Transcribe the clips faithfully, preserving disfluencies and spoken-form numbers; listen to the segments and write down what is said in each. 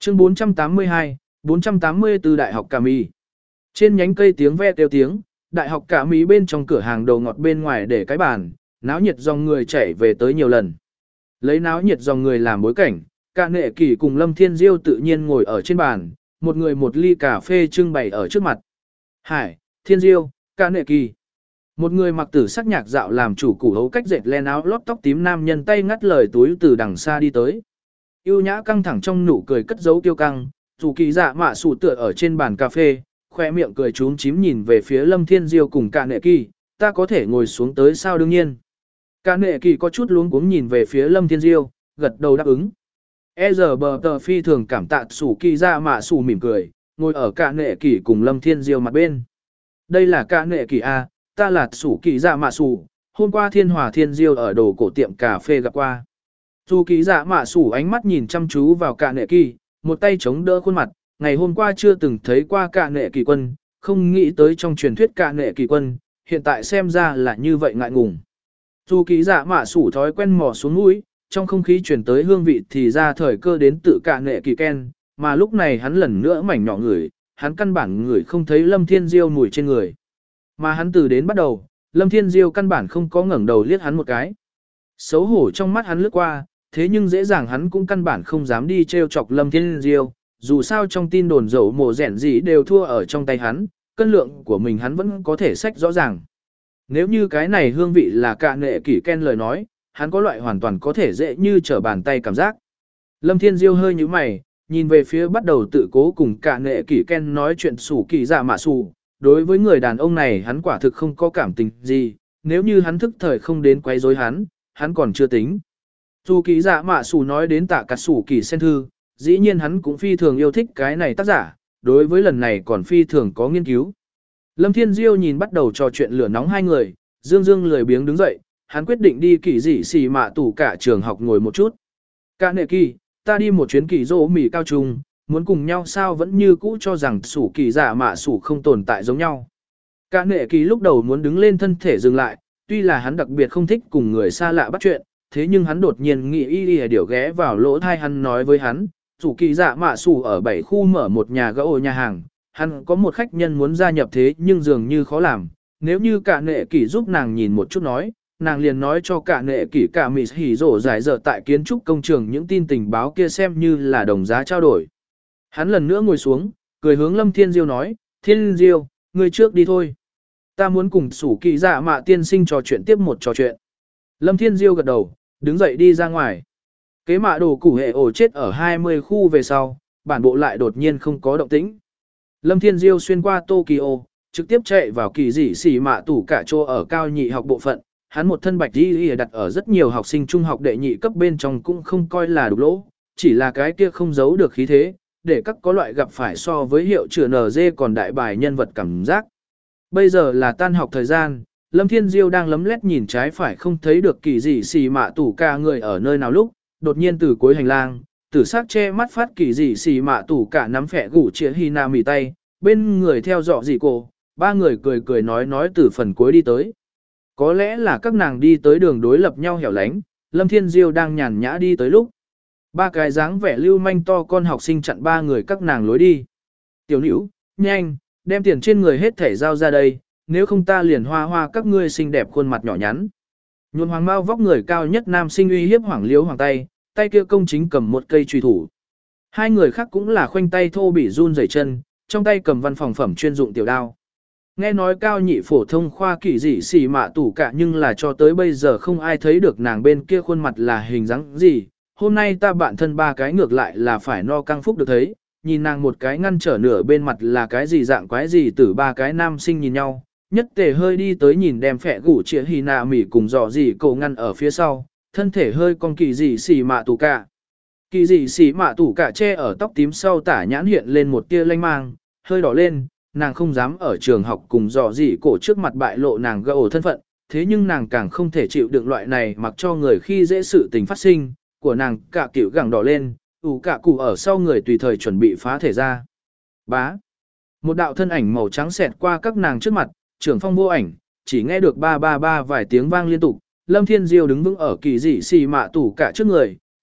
Chương bốn trăm tám mươi hai, bốn trăm tám mươi tư Đại học Cà Mì. Trên nhánh cây tiếng ve kêu tiếng, Đại học Cà Mì bên trong cửa hàng đồ ngọt bên ngoài để cái bàn, náo nhiệt dòng người chảy về tới nhiều lần. Lấy náo nhiệt dòng người làm bối cảnh, Cả Nệ Kỳ cùng Lâm Thiên Diêu tự nhiên ngồi ở trên bàn, một người một ly cà phê trưng bày ở trước mặt. Hải, Thiên Diêu, Cả Nệ Kỳ. Một người mặc tử sắc nhạc dạo làm chủ củ hấu cách dệt len áo lót tóc tím nam nhân tay ngắt lời túi từ đằng xa đi tới. Yêu nhã căng thẳng trong nụ cười cất giấu kiêu căng, dù kỳ dạ mạ sủ tựa ở trên bàn cà phê, khoe miệng cười trúng chím nhìn về phía Lâm Thiên Diêu cùng Cả Nệ Kỳ, ta có thể ngồi xuống tới sao đương nhiên. Cả Nệ Kỳ có chút luống cuống nhìn về phía Lâm Thiên Diêu, gật đầu đáp ứng. E giờ bờ tờ phi thường cảm tạ sủ kỳ dạ mạ sủ mỉm cười, ngồi ở Cả Nệ Kỳ cùng Lâm Thiên Diêu mặt bên. Đây là Cả Nệ Kỳ A, ta là sủ kỳ dạ mạ sủ, hôm qua Thiên Hòa Thiên Diêu ở đồ cổ tiệm cà phê gặp qua. Sủ kỳ dạ mạ sủ ánh mắt nhìn chăm chú vào Cả Nệ Kỳ, một tay chống đỡ khuôn mặt, ngày hôm qua chưa từng thấy qua Cả Nệ Kỳ quân, không nghĩ tới trong truyền thuyết Cả Nệ Kỳ quân, hiện tại xem ra là như vậy ngại ngùng. Sủ kỳ dạ mạ sủ thói quen mò xuống mũi, trong không khí chuyển tới hương vị thì ra thời cơ đến tự Cả Nệ Kỳ ken, mà lúc này hắn lần nữa mảnh nhỏ ngửi, hắn căn bản ngửi không thấy Lâm Thiên Diêu mùi trên người. Mà hắn từ đến bắt đầu, Lâm Thiên Diêu căn bản không có ngẩng đầu liếc hắn một cái. Xấu hổ trong mắt hắn lướt qua, thế nhưng dễ dàng hắn cũng căn bản không dám đi trêu chọc Lâm Thiên Diêu, dù sao trong tin đồn dẫu mổ rẻn gì đều thua ở trong tay hắn, cân lượng của mình hắn vẫn có thể sách rõ ràng. Nếu như cái này hương vị là Cả Nệ Kỳ ken lời nói, hắn có loại hoàn toàn có thể dễ như trở bàn tay cảm giác. Lâm Thiên Diêu hơi nhíu mày, nhìn về phía bắt đầu tự cố cùng Cả Nệ Kỳ ken nói chuyện sủ kỳ dạ mạ sủ. Đối với người đàn ông này hắn quả thực không có cảm tình gì, nếu như hắn thức thời không đến quấy rối hắn, hắn còn chưa tính. Dù kỳ dạ mạ sủ nói đến tạ cắt sủ kỳ sen thư, dĩ nhiên hắn cũng phi thường yêu thích cái này tác giả, đối với lần này còn phi thường có nghiên cứu. Lâm Thiên Diêu nhìn bắt đầu trò chuyện lửa nóng hai người, dương dương lười biếng đứng dậy, hắn quyết định đi kỳ dị xì mạ tủ cả trường học ngồi một chút. Cả Nệ Kỳ, ta đi một chuyến kỳ dỗ mì cao trung, muốn cùng nhau sao vẫn như cũ cho rằng sủ kỳ dạ mạ sủ không tồn tại giống nhau. Cả Nệ Kỳ lúc đầu muốn đứng lên thân thể dừng lại, tuy là hắn đặc biệt không thích cùng người xa lạ bắt chuyện, thế nhưng hắn đột nhiên nghĩ y y điều ghé vào lỗ thai hắn nói với hắn, sủ kỳ dạ mạ sủ ở bảy khu mở một nhà gỗ nhà hàng, hắn có một khách nhân muốn gia nhập thế nhưng dường như khó làm, nếu như Cả Nệ Kỳ giúp nàng nhìn một chút nói, nàng liền nói cho Cả Nệ Kỳ cả mì hỉ rổ giải dở tại kiến trúc công trường những tin tình báo kia xem như là đồng giá trao đổi. Hắn lần nữa ngồi xuống, cười hướng Lâm Thiên Diêu nói, Thiên Diêu, ngươi trước đi thôi. Ta muốn cùng sủ kỳ dạ mạ tiên sinh trò chuyện tiếp một trò chuyện. Lâm Thiên Diêu gật đầu, đứng dậy đi ra ngoài. Kế mạ đồ củ hệ ổ chết ở hai mươi khu về sau, bản bộ lại đột nhiên không có động tĩnh. Lâm Thiên Diêu xuyên qua Tokyo, trực tiếp chạy vào kỳ dị xỉ mạ tủ cả chỗ ở cao nhị học bộ phận. Hắn một thân bạch đi đặt ở rất nhiều học sinh trung học đệ nhị cấp bên trong cũng không coi là đục lỗ, chỉ là cái kia không giấu được khí thế, để các có loại gặp phải so với hiệu trưởng en giê còn đại bài nhân vật cảm giác. Bây giờ là tan học thời gian, Lâm Thiên Diêu đang lấm lét nhìn trái phải không thấy được kỳ dị xì mạ tủ cả người ở nơi nào lúc, đột nhiên từ cuối hành lang, tử sắc che mắt phát kỳ dị xì mạ tủ cả nắm phẻ gủ chĩa Hina mì tay, bên người theo dọ dị cô, ba người cười cười nói nói từ phần cuối đi tới. Có lẽ là các nàng đi tới đường đối lập nhau hẻo lánh, Lâm Thiên Diêu đang nhàn nhã đi tới lúc. Ba cái dáng vẻ lưu manh to con học sinh chặn ba người các nàng lối đi. Tiểu nữ, nhanh, đem tiền trên người hết thể giao ra đây, nếu không ta liền hoa hoa các ngươi xinh đẹp khuôn mặt nhỏ nhắn. Nhuôn hoàng mau vóc người cao nhất nam sinh uy hiếp hoàng liếu hoàng tay, tay kia công chính cầm một cây truy thủ. Hai người khác cũng là khoanh tay thô bỉ run rẩy chân, trong tay cầm văn phòng phẩm chuyên dụng tiểu đao. Nghe nói cao nhị phổ thông khoa kỳ dị xì mạ tủ cả nhưng là cho tới bây giờ không ai thấy được nàng bên kia khuôn mặt là hình dáng gì. Hôm nay ta bạn thân ba cái ngược lại là phải no căng phúc được thấy, nhìn nàng một cái ngăn trở nửa bên mặt là cái gì dạng quái gì từ ba cái nam sinh nhìn nhau, nhất tề hơi đi tới nhìn đem phẹ gủ chĩa hì nạ mỉ cùng dò gì cổ ngăn ở phía sau, thân thể hơi con kỳ dị xì mạ tủ cả. Kỳ dị xì mạ tủ cả che ở tóc tím sau tả nhãn hiện lên một tia lanh mang, hơi đỏ lên, nàng không dám ở trường học cùng dò gì cổ trước mặt bại lộ nàng gỡ thân phận, thế nhưng nàng càng không thể chịu đựng loại này mặc cho người khi dễ sự tình phát sinh, của nàng cả kiểu gẳng đỏ lên, ủ cả cụ ở sau người tùy thời chuẩn bị phá thể ra. Bá. Một đạo thân ảnh màu trắng xẹt qua các nàng trước mặt, trưởng phong vô ảnh, chỉ nghe được ba ba ba vài tiếng vang liên tục, Lâm Thiên Diêu đứng vững ở kỳ dị xì mạ tủ cả trước người,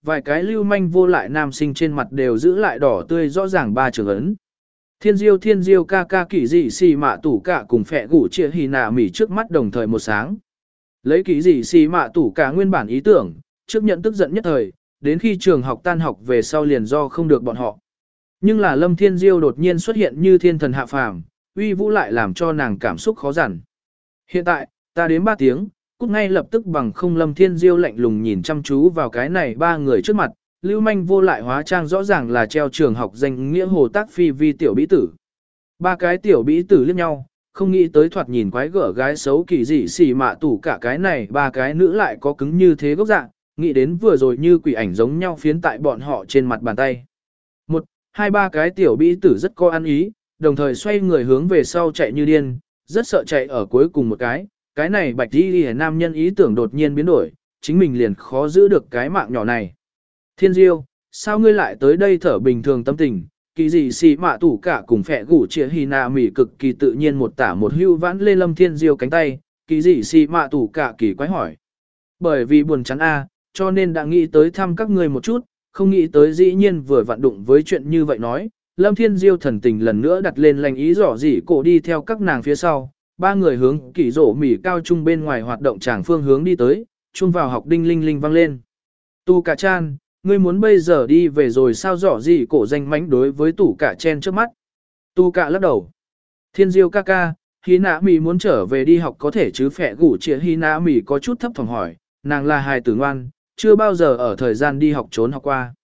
vài cái lưu manh vô lại nam sinh trên mặt đều giữ lại đỏ tươi rõ ràng ba trường ấn. Thiên diêu thiên diêu ca ca kỳ dị xì mạ tủ cả cùng phẹ gủ chia hì nạ mỉ trước mắt đồng thời một sáng. Lấy kỳ dị xì mạ tủ cả nguyên bản ý tưởng, trước nhận tức giận nhất thời, đến khi trường học tan học về sau liền do không được bọn họ. Nhưng là Lâm Thiên Diêu đột nhiên xuất hiện như thiên thần hạ phàm, uy vũ lại làm cho nàng cảm xúc khó dằn. Hiện tại, ta đến ba tiếng, cút ngay lập tức bằng không. Lâm Thiên Diêu lạnh lùng nhìn chăm chú vào cái này ba người trước mặt, lưu manh vô lại hóa trang rõ ràng là treo trường học danh nghĩa hồ tác phi vi tiểu bĩ tử. Ba cái tiểu bĩ tử liếc nhau, không nghĩ tới thoạt nhìn quái gở gái xấu kỳ dị xỉ mạ tủ cả cái này ba cái nữ lại có cứng như thế gốc dạng, nghĩ đến vừa rồi như quỷ ảnh giống nhau phiến tại bọn họ trên mặt bàn tay. Một, hai ba cái tiểu bĩ tử rất có ăn ý, đồng thời xoay người hướng về sau chạy như điên, rất sợ chạy ở cuối cùng một cái, cái này bạch đi đi nam nhân ý tưởng đột nhiên biến đổi, chính mình liền khó giữ được cái mạng nhỏ này. Thiên Diêu, sao ngươi lại tới đây thở bình thường tâm tình, kỳ gì xì mạ tủ cả cùng phẹ gủ chĩa hì nạ mỉ cực kỳ tự nhiên một tả một hưu vãn lên Lâm Thiên Diêu cánh tay, kỳ gì xì mạ tủ cả kỳ quái hỏi. Bởi vì buồn chán a, cho nên đã nghĩ tới thăm các ngươi một chút, không nghĩ tới dĩ nhiên vừa vặn đụng với chuyện như vậy nói. Lâm Thiên Diêu thần tình lần nữa đặt lên lành ý rõ dỉ cổ đi theo các nàng phía sau, ba người hướng kỳ rổ mỉ cao trung bên ngoài hoạt động tràng phương hướng đi tới, chung vào học đinh linh linh vang lên. Tu cả chan, ngươi muốn bây giờ đi về rồi sao rõ dỉ cổ danh mánh đối với tủ cả chen trước mắt. Tu cả lắc đầu. Thiên Diêu ca ca, Hy nã mỉ muốn trở về đi học có thể chứ phẹ gủ trịa Hy nã mỉ có chút thấp thỏm hỏi, nàng là hài tử ngoan, chưa bao giờ ở thời gian đi học trốn học qua.